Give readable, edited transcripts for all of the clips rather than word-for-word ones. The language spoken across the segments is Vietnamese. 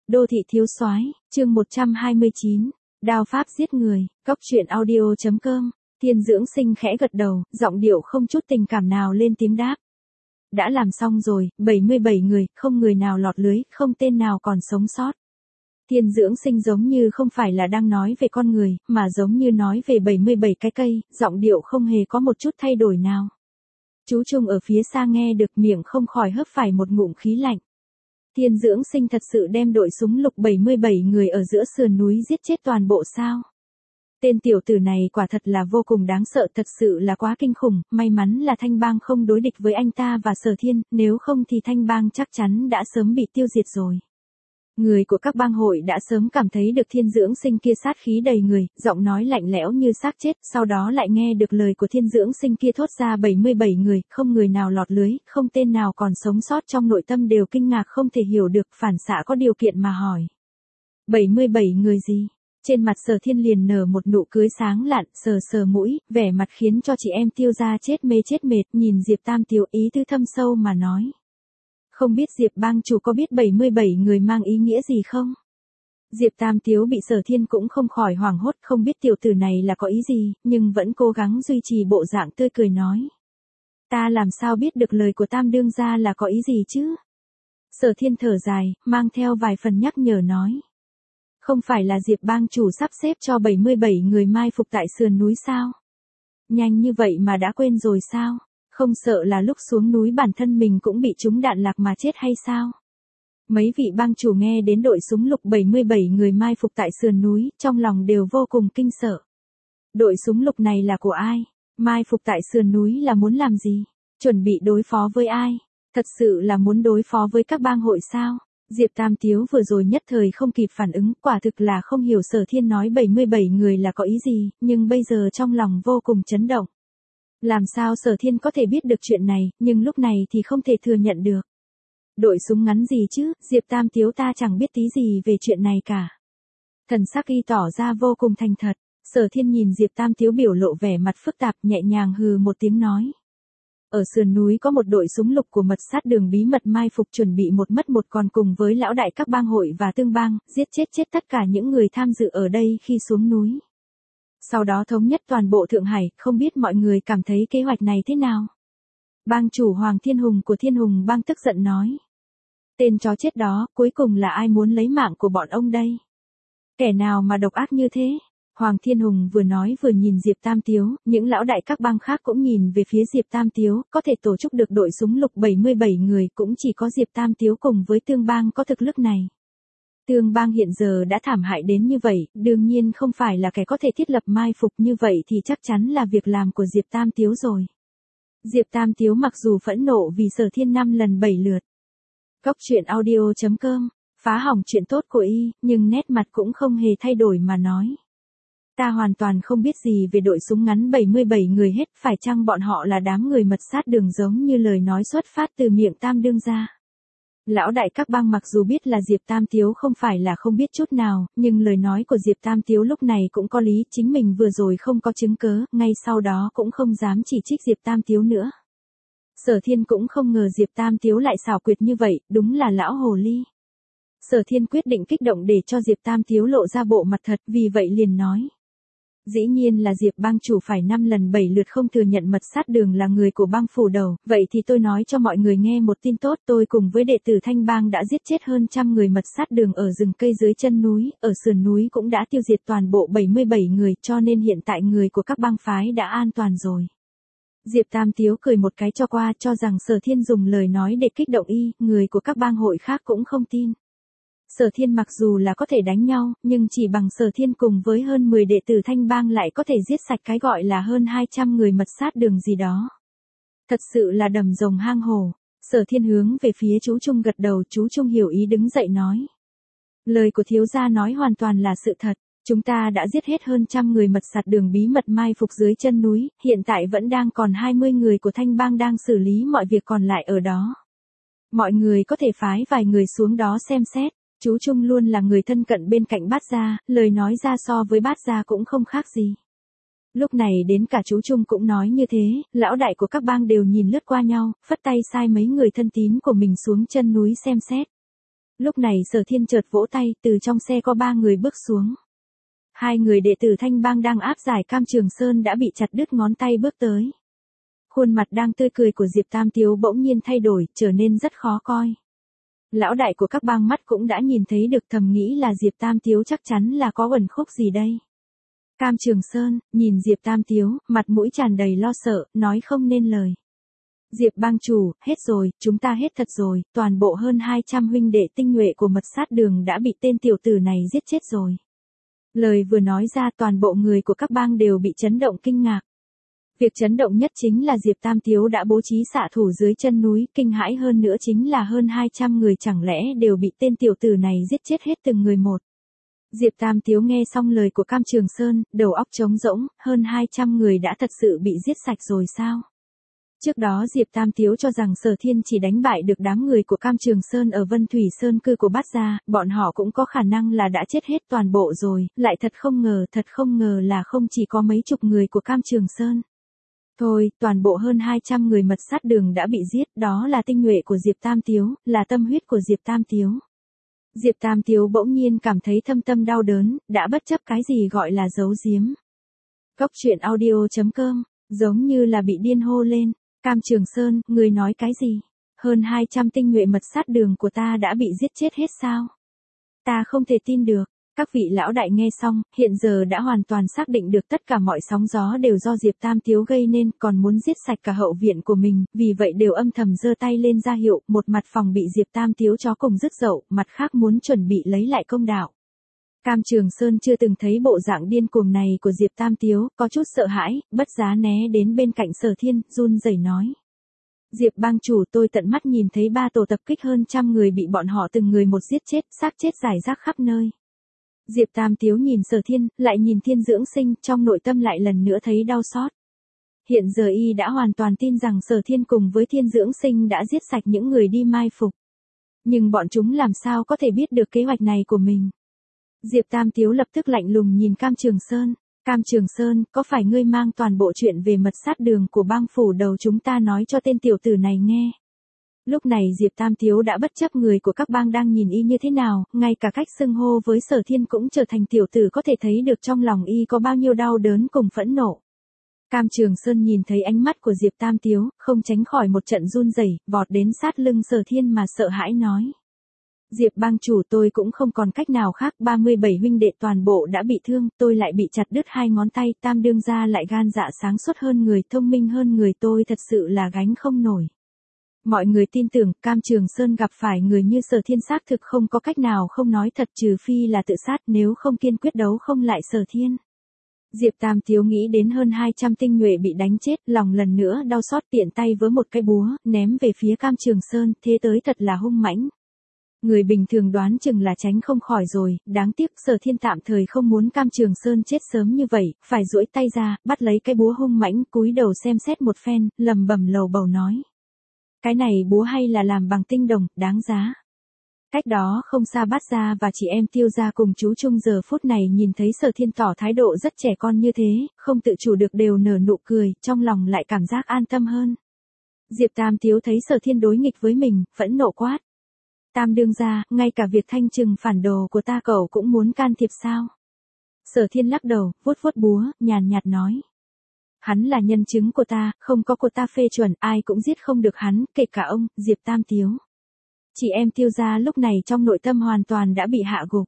Đô thị thiếu soái, chương 129, đao pháp giết người, cóc truyện audio.com. Thiên Dưỡng Sinh khẽ gật đầu, giọng điệu không chút tình cảm nào lên tiếng đáp. Đã làm xong rồi, 77 người, không người nào lọt lưới, không tên nào còn sống sót. Thiên Dưỡng Sinh giống như không phải là đang nói về con người, mà giống như nói về 77 cái cây, giọng điệu không hề có một chút thay đổi nào. Chú Trung ở phía xa nghe được miệng không khỏi hớp phải một ngụm khí lạnh. Thiên Dưỡng Sinh thật sự đem đội súng lục 77 người ở giữa sườn núi giết chết toàn bộ sao? Tên tiểu tử này quả thật là vô cùng đáng sợ, thật sự là quá kinh khủng, may mắn là Thanh Bang không đối địch với anh ta và Sở Thiên, nếu không thì Thanh Bang chắc chắn đã sớm bị tiêu diệt rồi. Người của các bang hội đã sớm cảm thấy được Thiên Dưỡng Sinh kia sát khí đầy người, giọng nói lạnh lẽo như xác chết, sau đó lại nghe được lời của Thiên Dưỡng Sinh kia thốt ra 77 người, không người nào lọt lưới, không tên nào còn sống sót, trong nội tâm đều kinh ngạc không thể hiểu được, phản xạ có điều kiện mà hỏi. 77 người gì? Trên mặt Sở Thiên liền nở một nụ cười sáng lạn, sờ sờ mũi, vẻ mặt khiến cho chị em Tiêu gia chết mệt, nhìn Diệp Tam Tiếu ý tứ thâm sâu mà nói. Không biết Diệp bang chủ có biết 77 người mang ý nghĩa gì không? Diệp Tam Tiếu bị Sở Thiên cũng không khỏi hoảng hốt, không biết tiểu tử này là có ý gì, nhưng vẫn cố gắng duy trì bộ dạng tươi cười nói. Ta làm sao biết được lời của Tam đương gia là có ý gì chứ? Sở Thiên thở dài, mang theo vài phần nhắc nhở nói. Không phải là Diệp bang chủ sắp xếp cho 77 người mai phục tại sườn núi sao? Nhanh như vậy mà đã quên rồi sao? Không sợ là lúc xuống núi bản thân mình cũng bị trúng đạn lạc mà chết hay sao? Mấy vị bang chủ nghe đến đội súng lục 77 người mai phục tại sườn núi, trong lòng đều vô cùng kinh sợ. Đội súng lục này là của ai? Mai phục tại sườn núi là muốn làm gì? Chuẩn bị đối phó với ai? Thật sự là muốn đối phó với các bang hội sao? Diệp Tam Tiếu vừa rồi nhất thời không kịp phản ứng, quả thực là không hiểu Sở Thiên nói 77 người là có ý gì, nhưng bây giờ trong lòng vô cùng chấn động. Làm sao Sở Thiên có thể biết được chuyện này, nhưng lúc này thì không thể thừa nhận được. Đội súng ngắn gì chứ, Diệp Tam Tiếu ta chẳng biết tí gì về chuyện này cả. Thần sắc y tỏ ra vô cùng thành thật, Sở Thiên nhìn Diệp Tam Tiếu biểu lộ vẻ mặt phức tạp, nhẹ nhàng hừ một tiếng nói. Ở sườn núi có một đội súng lục của mật sát đường bí mật mai phục, chuẩn bị một mất một còn cùng với lão đại các bang hội và tương bang, giết chết tất cả những người tham dự ở đây khi xuống núi. Sau đó thống nhất toàn bộ Thượng Hải, không biết mọi người cảm thấy kế hoạch này thế nào? Bang chủ Hoàng Thiên Hùng của Thiên Hùng bang tức giận nói. Tên chó chết đó, cuối cùng là ai muốn lấy mạng của bọn ông đây? Kẻ nào mà độc ác như thế? Hoàng Thiên Hùng vừa nói vừa nhìn Diệp Tam Tiếu, những lão đại các bang khác cũng nhìn về phía Diệp Tam Tiếu, có thể tổ chức được đội súng lục 77 người cũng chỉ có Diệp Tam Tiếu cùng với Tương bang có thực lực này. Tương bang hiện giờ đã thảm hại đến như vậy, đương nhiên không phải là kẻ có thể thiết lập mai phục như vậy thì chắc chắn là việc làm của Diệp Tam Tiếu rồi. Diệp Tam Tiếu mặc dù phẫn nộ vì Sở Thiên 5 lần 7 lượt. Cóc truyện audio.com, phá hỏng chuyện tốt của y, nhưng nét mặt cũng không hề thay đổi mà nói. Ta hoàn toàn không biết gì về đội súng ngắn 77 người hết, phải chăng bọn họ là đám người mật sát đường giống như lời nói xuất phát từ miệng Tam đương gia. Lão đại các bang mặc dù biết là Diệp Tam Tiếu không phải là không biết chút nào, nhưng lời nói của Diệp Tam Tiếu lúc này cũng có lý, chính mình vừa rồi không có chứng cớ, ngay sau đó cũng không dám chỉ trích Diệp Tam Tiếu nữa. Sở Thiên cũng không ngờ Diệp Tam Tiếu lại xảo quyệt như vậy, đúng là lão hồ ly. Sở Thiên quyết định kích động để cho Diệp Tam Tiếu lộ ra bộ mặt thật, vì vậy liền nói. Dĩ nhiên là Diệp bang chủ phải 5 lần 7 lượt không thừa nhận mật sát đường là người của bang phủ đầu, vậy thì tôi nói cho mọi người nghe một tin tốt, tôi cùng với đệ tử Thanh bang đã giết chết hơn trăm người mật sát đường ở rừng cây dưới chân núi, ở sườn núi cũng đã tiêu diệt toàn bộ 77 người, cho nên hiện tại người của các bang phái đã an toàn rồi. Diệp Tam Tiếu cười một cái cho qua, cho rằng Sở Thiên dùng lời nói để kích động y, người của các bang hội khác cũng không tin. Sở Thiên mặc dù là có thể đánh nhau, nhưng chỉ bằng Sở Thiên cùng với hơn 10 đệ tử Thanh bang lại có thể giết sạch cái gọi là hơn 200 người mật sát đường gì đó. Thật sự là đầm rồng hang hổ. Sở Thiên hướng về phía chú Trung gật đầu, chú Trung hiểu ý đứng dậy nói. Lời của thiếu gia nói hoàn toàn là sự thật. Chúng ta đã giết hết hơn trăm người mật sát đường bí mật mai phục dưới chân núi, hiện tại vẫn đang còn 20 người của Thanh bang đang xử lý mọi việc còn lại ở đó. Mọi người có thể phái vài người xuống đó xem xét. Chú Trung luôn là người thân cận bên cạnh Bát gia, lời nói ra so với Bát gia cũng không khác gì. Lúc này đến cả chú Trung cũng nói như thế, lão đại của các bang đều nhìn lướt qua nhau, phất tay sai mấy người thân tín của mình xuống chân núi xem xét. Lúc này Sở Thiên chợt vỗ tay, từ trong xe có 3 người bước xuống. 2 người đệ tử Thanh Bang đang áp giải Cam Trường Sơn đã bị chặt đứt ngón tay bước tới. Khuôn mặt đang tươi cười của Diệp Tam Tiếu bỗng nhiên thay đổi, trở nên rất khó coi. Lão đại của các bang mắt cũng đã nhìn thấy được, thầm nghĩ là Diệp Tam Tiếu chắc chắn là có uẩn khúc gì đây. Cam Trường Sơn, nhìn Diệp Tam Tiếu, mặt mũi tràn đầy lo sợ, nói không nên lời. Diệp bang chủ, hết rồi, chúng ta hết thật rồi, toàn bộ hơn 200 huynh đệ tinh nhuệ của Mật Sát Đường đã bị tên tiểu tử này giết chết rồi. Lời vừa nói ra toàn bộ người của các bang đều bị chấn động kinh ngạc. Việc chấn động nhất chính là Diệp Tam Tiếu đã bố trí xạ thủ dưới chân núi, kinh hãi hơn nữa chính là hơn 200 người chẳng lẽ đều bị tên tiểu tử này giết chết hết từng người một. Diệp Tam Tiếu nghe xong lời của Cam Trường Sơn, đầu óc trống rỗng, hơn 200 người đã thật sự bị giết sạch rồi sao? Trước đó Diệp Tam Tiếu cho rằng Sở Thiên chỉ đánh bại được đám người của Cam Trường Sơn ở Vân Thủy Sơn cư của Bát Gia, bọn họ cũng có khả năng là đã chết hết toàn bộ rồi, lại thật không ngờ là không chỉ có mấy chục người của Cam Trường Sơn. Thôi, toàn bộ hơn 200 người Mật Sát Đường đã bị giết, đó là tinh nhuệ của Diệp Tam Tiếu, là tâm huyết của Diệp Tam Tiếu. Diệp Tam Tiếu bỗng nhiên cảm thấy thâm tâm đau đớn, đã bất chấp cái gì gọi là giấu giếm. Cốc truyện audio.com, giống như là bị điên hô lên. Cam Trường Sơn, người nói cái gì? Hơn 200 tinh nhuệ Mật Sát Đường của ta đã bị giết chết hết sao? Ta không thể tin được. Các vị lão đại nghe xong, hiện giờ đã hoàn toàn xác định được tất cả mọi sóng gió đều do Diệp Tam Tiếu gây nên, còn muốn giết sạch cả hậu viện của mình, vì vậy đều âm thầm giơ tay lên ra hiệu, một mặt phòng bị Diệp Tam Tiếu chó cùng rứt dậu, mặt khác muốn chuẩn bị lấy lại công đạo. Cam Trường Sơn chưa từng thấy bộ dạng điên cuồng này của Diệp Tam Tiếu, có chút sợ hãi, bất giá né đến bên cạnh Sở Thiên, run rẩy nói. Diệp bang chủ, tôi tận mắt nhìn thấy 3 tổ tập kích hơn trăm người bị bọn họ từng người một giết chết, xác chết rải rác khắp nơi. Diệp Tam Tiếu nhìn Sở Thiên, lại nhìn Thiên Dưỡng Sinh, trong nội tâm lại lần nữa thấy đau xót. Hiện giờ y đã hoàn toàn tin rằng Sở Thiên cùng với Thiên Dưỡng Sinh đã giết sạch những người đi mai phục. Nhưng bọn chúng làm sao có thể biết được kế hoạch này của mình? Diệp Tam Tiếu lập tức lạnh lùng nhìn Cam Trường Sơn. Cam Trường Sơn, có phải ngươi mang toàn bộ chuyện về Mật Sát Đường của bang phủ đầu chúng ta nói cho tên tiểu tử này nghe? Lúc này Diệp Tam Tiếu đã bất chấp người của các bang đang nhìn y như thế nào, ngay cả cách xưng hô với Sở Thiên cũng trở thành tiểu tử có thể thấy được trong lòng y có bao nhiêu đau đớn cùng phẫn nộ. Cam Trường Sơn nhìn thấy ánh mắt của Diệp Tam Tiếu, không tránh khỏi một trận run rẩy, vọt đến sát lưng Sở Thiên mà sợ hãi nói. Diệp bang chủ, tôi cũng không còn cách nào khác, 37 huynh đệ toàn bộ đã bị thương, tôi lại bị chặt đứt 2 ngón tay, Tam đương gia lại gan dạ sáng suốt hơn người, thông minh hơn người, tôi thật sự là gánh không nổi. Mọi người tin tưởng, Cam Trường Sơn gặp phải người như Sở Thiên xác thực không có cách nào không nói thật, trừ phi là tự sát, nếu không kiên quyết đấu không lại Sở Thiên. Diệp Tam Tiếu nghĩ đến hơn 200 tinh nhuệ bị đánh chết, lòng lần nữa đau xót, tiện tay với một cái búa, ném về phía Cam Trường Sơn, thế tới thật là hung mãnh. Người bình thường đoán chừng là tránh không khỏi rồi, đáng tiếc Sở Thiên tạm thời không muốn Cam Trường Sơn chết sớm như vậy, phải duỗi tay ra, bắt lấy cái búa hung mãnh, cúi đầu xem xét một phen, lầm bầm lầu bầu nói. Cái này búa hay là làm bằng tinh đồng, đáng giá. Cách đó không xa Bát Gia và chị em Tiêu gia cùng chú Trung giờ phút này nhìn thấy Sở Thiên tỏ thái độ rất trẻ con như thế, không tự chủ được đều nở nụ cười, trong lòng lại cảm giác an tâm hơn. Diệp Tam Tiếu thấy Sở Thiên đối nghịch với mình, phẫn nộ quát. Tam đương gia, ngay cả việc thanh trừng phản đồ của ta cậu cũng muốn can thiệp sao? Sở Thiên lắc đầu, vuốt vuốt búa, nhàn nhạt nói. Hắn là nhân chứng của ta, không có của ta phê chuẩn, ai cũng giết không được hắn, kể cả ông, Diệp Tam Tiếu. Chị em Tiêu gia lúc này trong nội tâm hoàn toàn đã bị hạ gục.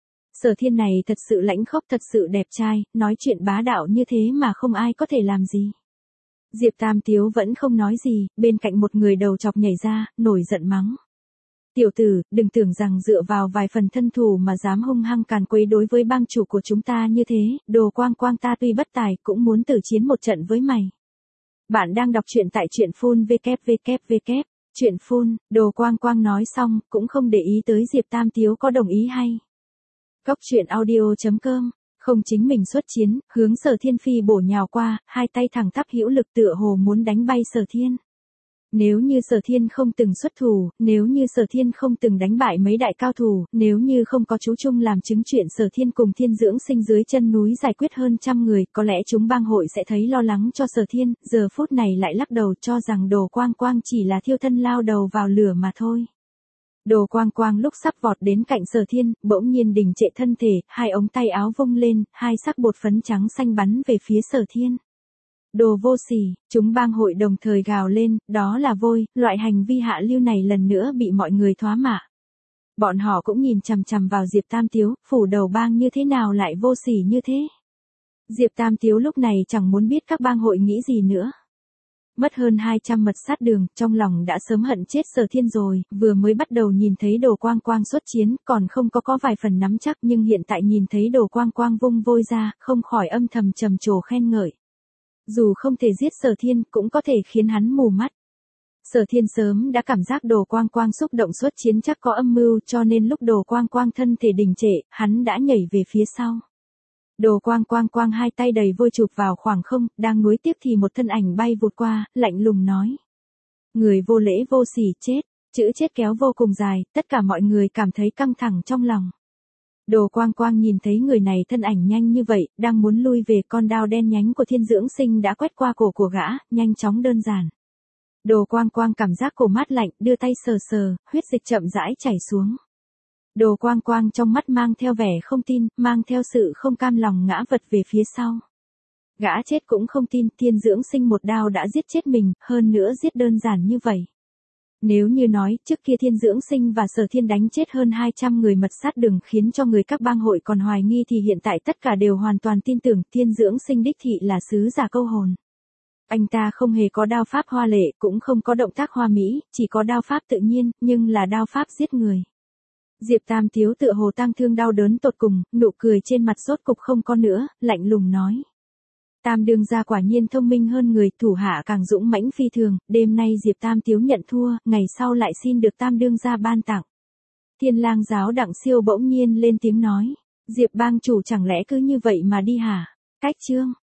Sở Thiên này thật sự lãnh khốc, thật sự đẹp trai, nói chuyện bá đạo như thế mà không ai có thể làm gì. Diệp Tam Tiếu vẫn không nói gì, bên cạnh một người đầu chọc nhảy ra, nổi giận mắng. Tiểu tử, đừng tưởng rằng dựa vào vài phần thân thủ mà dám hung hăng càn quấy đối với bang chủ của chúng ta như thế, Đồ Quang Quang ta tuy bất tài cũng muốn tử chiến một trận với mày. Bạn đang đọc truyện tại truyện phun www. Truyện phun, Đồ Quang Quang nói xong, cũng không để ý tới Diệp Tam Tiếu có đồng ý hay. Cốc truyện audio.com, không chính mình xuất chiến, hướng Sở Thiên phi bổ nhào qua, hai tay thẳng tắp hữu lực tựa hồ muốn đánh bay Sở Thiên. Nếu như Sở Thiên không từng xuất thủ, nếu như Sở Thiên không từng đánh bại mấy đại cao thủ, nếu như không có chú Trung làm chứng chuyện Sở Thiên cùng Thiên Dưỡng Sinh dưới chân núi giải quyết hơn trăm người, có lẽ chúng bang hội sẽ thấy lo lắng cho Sở Thiên, giờ phút này lại lắc đầu cho rằng Đồ Quang Quang chỉ là thiêu thân lao đầu vào lửa mà thôi. Đồ Quang Quang lúc sắp vọt đến cạnh Sở Thiên, bỗng nhiên đình trệ thân thể, hai ống tay áo vung lên, hai sắc bột phấn trắng xanh bắn về phía Sở Thiên. Đồ vô sỉ, chúng bang hội đồng thời gào lên, đó là vôi, loại hành vi hạ lưu này lần nữa bị mọi người thoá mạ. Bọn họ cũng nhìn chằm chằm vào Diệp Tam Tiếu, phủ đầu bang như thế nào lại vô sỉ như thế. Diệp Tam Tiếu lúc này chẳng muốn biết các bang hội nghĩ gì nữa. Mất hơn 200 mật sát đường, trong lòng đã sớm hận chết Sở Thiên rồi, vừa mới bắt đầu nhìn thấy Đồ Quang Quang xuất chiến, còn không có vài phần nắm chắc, nhưng hiện tại nhìn thấy Đồ Quang Quang vung vôi ra, không khỏi âm thầm trầm trồ khen ngợi. Dù không thể giết Sở Thiên, cũng có thể khiến hắn mù mắt. Sở Thiên sớm đã cảm giác Đồ Quang Quang xúc động xuất chiến chắc có âm mưu, cho nên lúc Đồ Quang Quang thân thể đình trệ, hắn đã nhảy về phía sau. Đồ Quang Quang hai tay đầy vôi chụp vào khoảng không, đang nuối tiếp thì một thân ảnh bay vụt qua, lạnh lùng nói. Người vô lễ vô sỉ chết, chữ chết kéo vô cùng dài, tất cả mọi người cảm thấy căng thẳng trong lòng. Đồ Quang Quang nhìn thấy người này thân ảnh nhanh như vậy, đang muốn lui về, con đao đen nhánh của Thiên Dưỡng Sinh đã quét qua cổ của gã, nhanh chóng đơn giản. Đồ Quang Quang cảm giác cổ mát lạnh, đưa tay sờ sờ, huyết dịch chậm rãi chảy xuống. Đồ Quang Quang trong mắt mang theo vẻ không tin, mang theo sự không cam lòng ngã vật về phía sau. Gã chết cũng không tin Thiên Dưỡng Sinh một đao đã giết chết mình, hơn nữa giết đơn giản như vậy. Nếu như nói trước kia Thiên Dưỡng Sinh và Sở Thiên đánh chết hơn 200 người mật sát đường khiến cho người các bang hội còn hoài nghi thì hiện tại tất cả đều hoàn toàn tin tưởng Thiên Dưỡng Sinh đích thị là sứ giả câu hồn. Anh ta không hề có đao pháp hoa lệ, cũng không có động tác hoa mỹ, chỉ có đao pháp tự nhiên, nhưng là đao pháp giết người. Diệp Tam Tiếu tựa hồ tang thương đau đớn tột cùng, nụ cười trên mặt rốt cục không có nữa, lạnh lùng nói. Tam đương gia quả nhiên thông minh hơn người, thủ hạ càng dũng mãnh phi thường, đêm nay Diệp Tam Tiếu nhận thua, ngày sau lại xin được Tam đương gia ban tặng. Thiên Lang giáo Đặng Siêu bỗng nhiên lên tiếng nói. Diệp bang chủ chẳng lẽ cứ như vậy mà đi hả? Cách chương.